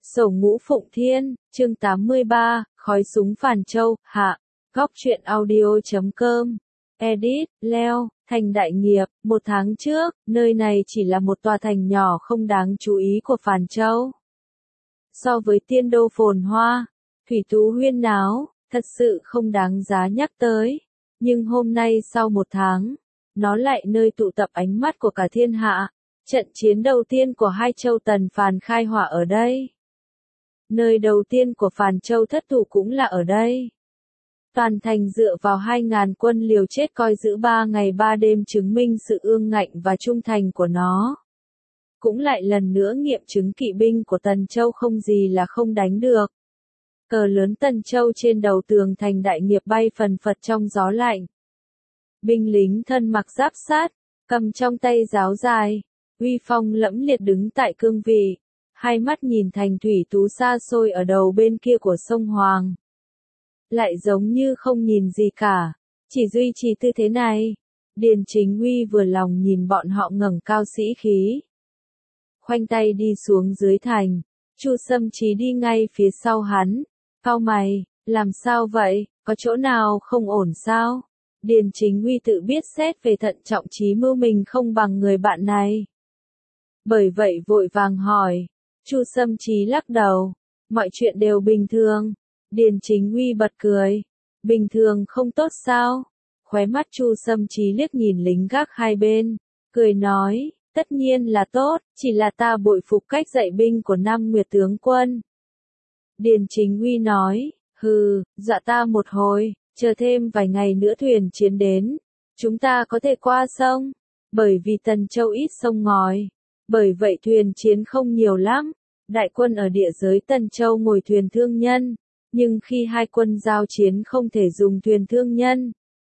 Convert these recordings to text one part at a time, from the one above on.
Sổ Ngũ Phụng Thiên, chương 83, khói súng Phàn Châu, hạ. Góc truyện audio.com. Edit, Leo, thành đại nghiệp. 1 tháng trước, nơi này chỉ là một tòa thành nhỏ không đáng chú ý của Phàn Châu. So với tiên đô phồn hoa, thủy tú huyên náo, thật sự không đáng giá nhắc tới. Nhưng hôm nay sau 1 tháng, nó lại nơi tụ tập ánh mắt của cả thiên hạ. Trận chiến đầu tiên của hai châu Tần Phàn khai hỏa ở đây. Nơi đầu tiên của Phàn Châu thất thủ cũng là ở đây. Toàn thành dựa vào 2.000 quân liều chết coi giữ 3 ngày 3 đêm chứng minh sự ương ngạnh và trung thành của nó. Cũng lại lần nữa nghiệm chứng kỵ binh của Tần Châu không gì là không đánh được. Cờ lớn Tần Châu trên đầu tường thành đại nghiệp bay phần phật trong gió lạnh. Binh lính thân mặc giáp sát, cầm trong tay giáo dài, uy phong lẫm liệt đứng tại cương vị. Hai mắt nhìn thành thủy tú xa xôi ở đầu bên kia của sông Hoàng. Lại giống như không nhìn gì cả, chỉ duy trì tư thế này. Điền Chính Uy vừa lòng nhìn bọn họ ngẩng cao sĩ khí. Khoanh tay đi xuống dưới thành, Chu Sâm Chí đi ngay phía sau hắn. Cau mày, làm sao vậy, có chỗ nào không ổn sao? Điền Chính Uy tự biết xét về thận trọng chí mưu mình không bằng người bạn này. Bởi vậy vội vàng hỏi. Chu Sâm Chí lắc đầu, mọi chuyện đều bình thường. Điền Chính Uy bật cười, bình thường không tốt sao? Khóe mắt Chu Sâm Chí liếc nhìn lính gác hai bên, cười nói, tất nhiên là tốt, chỉ là ta bội phục cách dạy binh của Nam Nguyệt tướng quân. Điền Chính Uy nói, hừ, dọa ta một hồi, chờ thêm vài ngày nữa thuyền chiến đến, chúng ta có thể qua sông, bởi vì Tần Châu ít sông ngòi. Bởi vậy thuyền chiến không nhiều lắm, đại quân ở địa giới Tần Châu ngồi thuyền thương nhân, nhưng khi hai quân giao chiến không thể dùng thuyền thương nhân.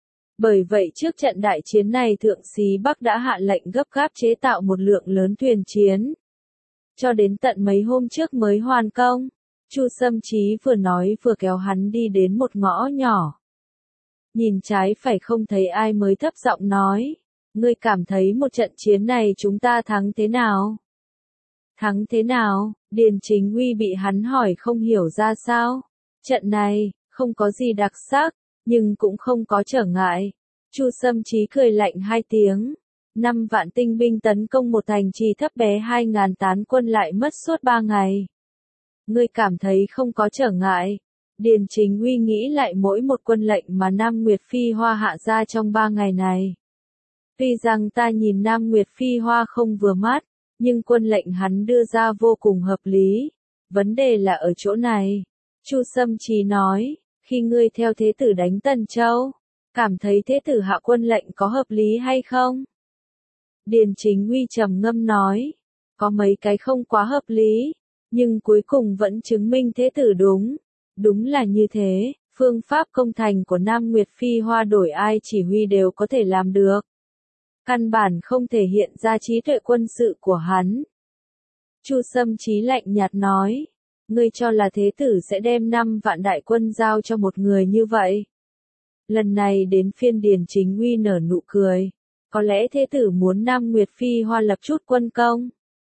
Bởi vậy trước trận đại chiến này Thượng Xí Bắc đã hạ lệnh gấp gáp chế tạo một lượng lớn thuyền chiến. Cho đến tận mấy hôm trước mới hoàn công, Chu Sâm Chí vừa nói vừa kéo hắn đi đến một ngõ nhỏ. Nhìn trái phải không thấy ai mới thấp giọng nói. Ngươi cảm thấy một trận chiến này chúng ta thắng thế nào? Thắng thế nào? Điền Chính Uy bị hắn hỏi không hiểu ra sao. Trận này, không có gì đặc sắc, nhưng cũng không có trở ngại. Chu Sâm Chí cười lạnh 2 tiếng. 5 vạn tinh binh tấn công một thành trì thấp bé 2.000 tán quân lại mất suốt 3 ngày. Ngươi cảm thấy không có trở ngại. Điền Chính Uy nghĩ lại mỗi một quân lệnh mà Nam Nguyệt Phi Hoa hạ ra trong 3 ngày này. Tuy rằng ta nhìn Nam Nguyệt Phi Hoa không vừa mắt, nhưng quân lệnh hắn đưa ra vô cùng hợp lý. Vấn đề là ở chỗ này. Chu Sâm Chí nói, khi ngươi theo thế tử đánh Tần Châu, cảm thấy thế tử hạ quân lệnh có hợp lý hay không? Điền Chính Uy trầm ngâm nói, có mấy cái không quá hợp lý, nhưng cuối cùng vẫn chứng minh thế tử đúng. Đúng là như thế, phương pháp công thành của Nam Nguyệt Phi Hoa đổi ai chỉ huy đều có thể làm được. Căn bản không thể hiện ra trí tuệ quân sự của hắn. Chu Sâm Chí lạnh nhạt nói, ngươi cho là thế tử sẽ đem 5 vạn đại quân giao cho một người như vậy. Lần này đến phiên Điền Chính Uy nở nụ cười, có lẽ thế tử muốn Nam Nguyệt Phi Hoa lập chút quân công.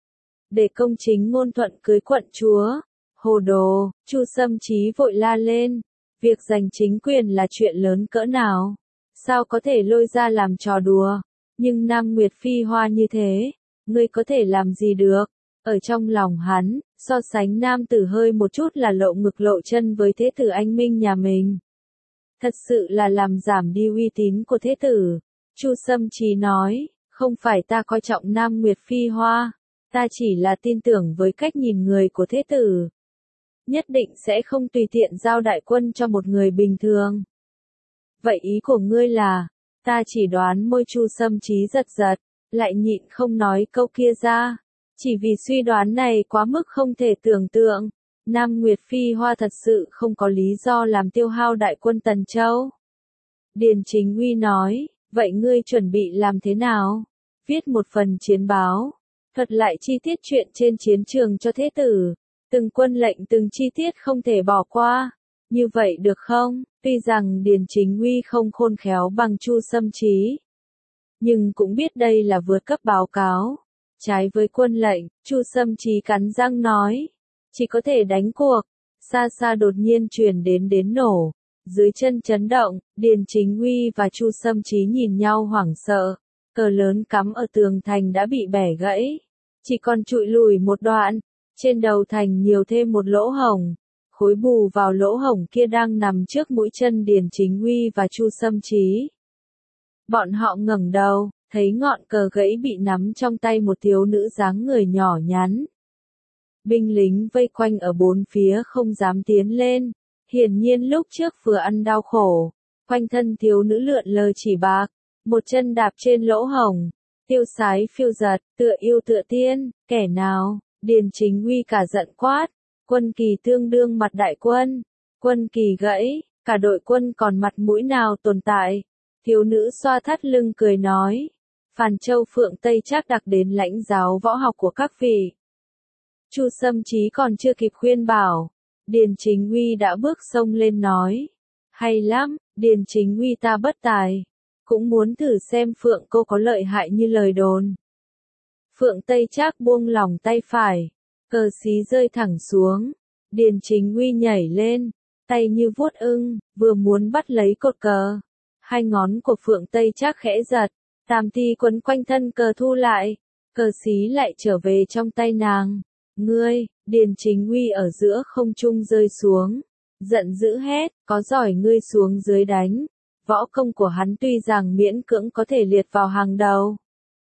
Để công chính ngôn thuận cưới quận chúa. Hồ đồ, Chu Sâm Chí vội la lên, việc giành chính quyền là chuyện lớn cỡ nào, sao có thể lôi ra làm trò đùa, nhưng Nam Nguyệt Phi Hoa như thế, ngươi có thể làm gì được, ở trong lòng hắn, so sánh nam tử hơi một chút là lộ ngực lộ chân với thế tử anh minh nhà mình. Thật sự là làm giảm đi uy tín của thế tử. Chu Sâm Chí nói, không phải ta coi trọng Nam Nguyệt Phi Hoa, ta chỉ là tin tưởng với cách nhìn người của thế tử. Nhất định sẽ không tùy tiện giao đại quân cho một người bình thường. Vậy ý của ngươi là, ta chỉ đoán môi Chu Sâm Chí giật giật, lại nhịn không nói câu kia ra. Chỉ vì suy đoán này quá mức không thể tưởng tượng, Nam Nguyệt Phi Hoa thật sự không có lý do làm tiêu hao đại quân Tần Châu. Điền Chính Uy nói, vậy ngươi chuẩn bị làm thế nào? Viết một phần chiến báo, thuật lại chi tiết chuyện trên chiến trường cho thế tử. Từng quân lệnh từng chi tiết không thể bỏ qua. Như vậy được không? Tuy rằng Điền Chính Uy không khôn khéo bằng Chu Sâm Chí, nhưng cũng biết đây là vượt cấp báo cáo. Trái với quân lệnh, Chu Sâm Chí cắn răng nói, chỉ có thể đánh cuộc. Xa xa đột nhiên truyền đến nổ. Dưới chân chấn động, Điền Chính Uy và Chu Sâm Chí nhìn nhau hoảng sợ. Cờ lớn cắm ở tường thành đã bị bẻ gãy. Chỉ còn trụi lùi một đoạn. Trên đầu thành nhiều thêm một lỗ hổng. Khối bù vào lỗ hổng kia đang nằm trước mũi chân Điền Chính Uy và Chu Sâm Chí. Bọn họ ngẩng đầu, thấy ngọn cờ gãy bị nắm trong tay một thiếu nữ dáng người nhỏ nhắn. Binh lính vây quanh ở bốn phía không dám tiến lên. Hiển nhiên lúc trước vừa ăn đau khổ. Quanh thân thiếu nữ lượn lờ chỉ bạc. Một chân đạp trên lỗ hổng. Tiêu sái phiêu giật, tựa yêu tựa tiên. Kẻ nào? Điền Chính Uy cả giận quát. Quân kỳ tương đương mặt đại quân. Quân kỳ gãy, cả đội quân còn mặt mũi nào tồn tại. Thiếu nữ xoa thắt lưng cười nói. Phàn Châu Phượng Tây Trác đặc đến lãnh giáo võ học của các vị. Chu Sâm Chí còn chưa kịp khuyên bảo. Điền Chính Uy đã bước xông lên nói. Hay lắm, Điền Chính Uy ta bất tài. Cũng muốn thử xem Phượng cô có lợi hại như lời đồn. Phượng Tây Trác buông lỏng tay phải. Cờ xí rơi thẳng xuống. Điền Chính Uy nhảy lên. Tay như vuốt ưng, vừa muốn bắt lấy cột cờ. Hai ngón của Phượng Tây Trác khẽ giật. Tam thi quấn quanh thân cờ thu lại. Cờ xí lại trở về trong tay nàng. Ngươi, Điền Chính Uy ở giữa không trung rơi xuống. Giận dữ hét, có giỏi ngươi xuống dưới đánh. Võ công của hắn tuy rằng miễn cưỡng có thể liệt vào hàng đầu.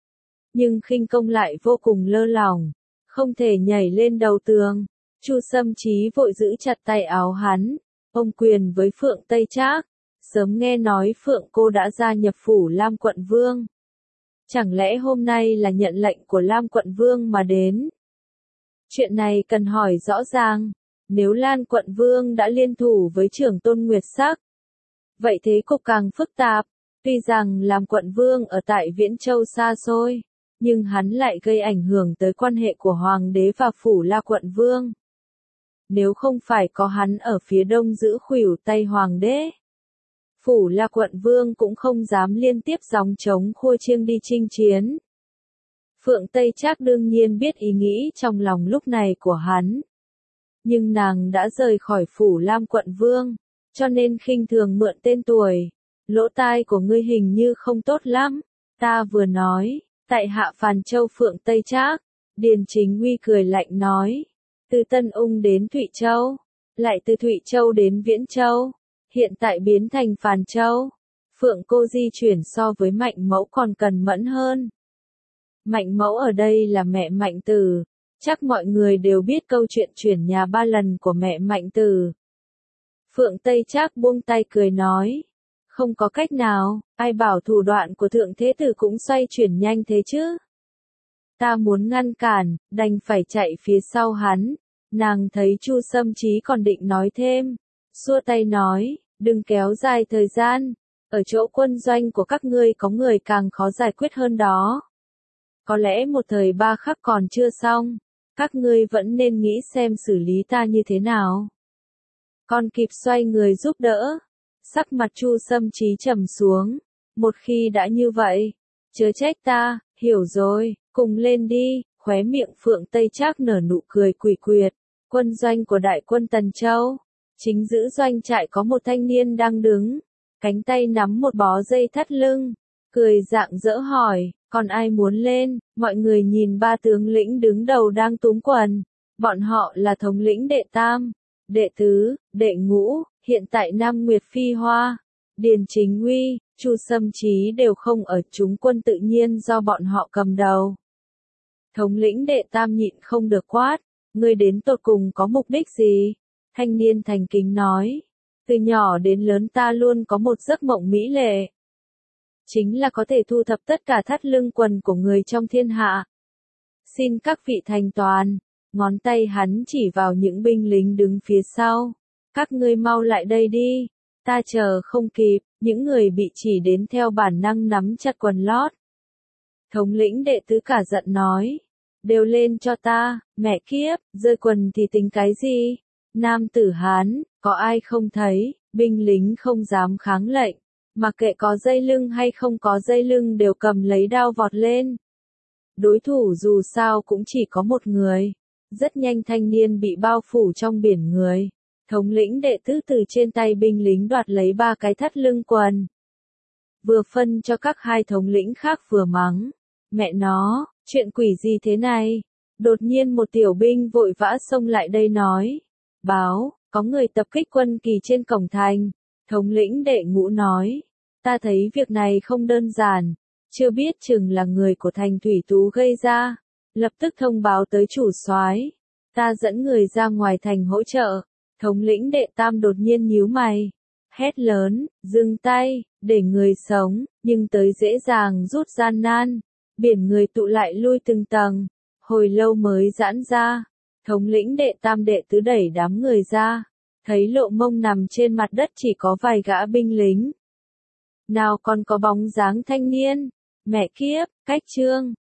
Nhưng khinh công lại vô cùng lơ lỏng. Không thể nhảy lên đầu tường. Chu Sâm Chí vội giữ chặt tay áo hắn. Ông quyền với Phượng Tây Trác. Sớm nghe nói Phượng cô đã gia nhập phủ Lam Quận Vương. Chẳng lẽ hôm nay là nhận lệnh của Lam Quận Vương mà đến? Chuyện này cần hỏi rõ ràng. Nếu Lan Quận Vương đã liên thủ với Trưởng Tôn Nguyệt Sắc, vậy thế cục càng phức tạp. Tuy rằng Lam Quận Vương ở tại Viễn Châu xa xôi, nhưng hắn lại gây ảnh hưởng tới quan hệ của Hoàng đế và phủ La Quận Vương. Nếu không phải có hắn ở phía đông giữ khuỷu tay Hoàng đế, phủ La Quận Vương cũng không dám liên tiếp gióng trống khua chiêng đi chinh chiến. Phượng Tây Trác đương nhiên biết ý nghĩ trong lòng lúc này của hắn. Nhưng nàng đã rời khỏi phủ Lam Quận Vương, cho nên khinh thường mượn tên tuổi. Lỗ tai của ngươi hình như không tốt lắm. Ta vừa nói, tại hạ Phàn Châu Phượng Tây Trác. Điền Chính Uy cười lạnh nói. Từ Tân Ung đến Thụy Châu, lại từ Thụy Châu đến Viễn Châu, hiện tại biến thành Phàn Châu. Phượng cô di chuyển so với Mạnh Mẫu còn cần mẫn hơn. Mạnh Mẫu ở đây là mẹ Mạnh Tử. Chắc mọi người đều biết câu chuyện chuyển nhà 3 lần của mẹ Mạnh Tử. Phượng Tây Trác buông tay cười nói. Không có cách nào, ai bảo thủ đoạn của Thượng Thế Tử cũng xoay chuyển nhanh thế chứ. Ta muốn ngăn cản, đành phải chạy phía sau hắn. Nàng thấy Chu Sâm Chí còn định nói thêm. Xua tay nói, đừng kéo dài thời gian. Ở chỗ quân doanh của các ngươi có người càng khó giải quyết hơn đó. Có lẽ một thời ba khắc còn chưa xong. Các ngươi vẫn nên nghĩ xem xử lý ta như thế nào. Còn kịp xoay người giúp đỡ. Sắc mặt Chu Sâm Chí trầm xuống. Một khi đã như vậy, chớ trách ta, hiểu rồi, cùng lên đi. Khóe miệng Phượng Tây Trác nở nụ cười quỷ quyệt. Quân doanh của đại quân Tần Châu. Chính giữa doanh trại có một thanh niên đang đứng. Cánh tay nắm một bó dây thắt lưng. Cười rạng rỡ hỏi, còn ai muốn lên? Mọi người nhìn ba tướng lĩnh đứng đầu đang túm quần. Bọn họ là thống lĩnh đệ tam, đệ tứ, đệ ngũ, hiện tại Nam Nguyệt Phi Hoa, Điền Chính Uy, Chu Sâm Chí đều không ở chúng quân tự nhiên do bọn họ cầm đầu. Thống lĩnh đệ tam nhịn không được quát, ngươi đến tột cùng có mục đích gì? Thanh niên thành kính nói, từ nhỏ đến lớn ta luôn có một giấc mộng mỹ lệ. Chính là có thể thu thập tất cả thắt lưng quần của người trong thiên hạ. Xin các vị thành toàn. Ngón tay hắn chỉ vào những binh lính đứng phía sau. Các ngươi mau lại đây đi. Ta chờ không kịp, những người bị chỉ đến theo bản năng nắm chặt quần lót. Thống lĩnh đệ tứ cả giận nói. Đều lên cho ta, mẹ kiếp, rơi quần thì tính cái gì? Nam tử Hán, có ai không thấy, binh lính không dám kháng lệnh. Mặc kệ có dây lưng hay không có dây lưng đều cầm lấy đao vọt lên. Đối thủ dù sao cũng chỉ có một người. Rất nhanh thanh niên bị bao phủ trong biển người. Thống lĩnh đệ tứ từ trên tay binh lính đoạt lấy 3 cái thắt lưng quần. Vừa phân cho các hai thống lĩnh khác vừa mắng. Mẹ nó, chuyện quỷ gì thế này? Đột nhiên một tiểu binh vội vã xông lại đây nói. Báo, có người tập kích quân kỳ trên cổng thành. Thống lĩnh đệ ngũ nói. Ta thấy việc này không đơn giản. Chưa biết chừng là người của thành thủy tú gây ra. Lập tức thông báo tới chủ soái. Ta dẫn người ra ngoài thành hỗ trợ. Thống lĩnh đệ tam đột nhiên nhíu mày. Hét lớn, dừng tay, để người sống, nhưng tới dễ dàng rút gian nan. Biển người tụ lại lui từng tầng. Hồi lâu mới giãn ra. Thống lĩnh đệ tam đệ tứ đẩy đám người ra. Thấy Lộ Mông nằm trên mặt đất chỉ có vài gã binh lính. Nào còn có bóng dáng thanh niên. Mẹ kiếp, cách trương,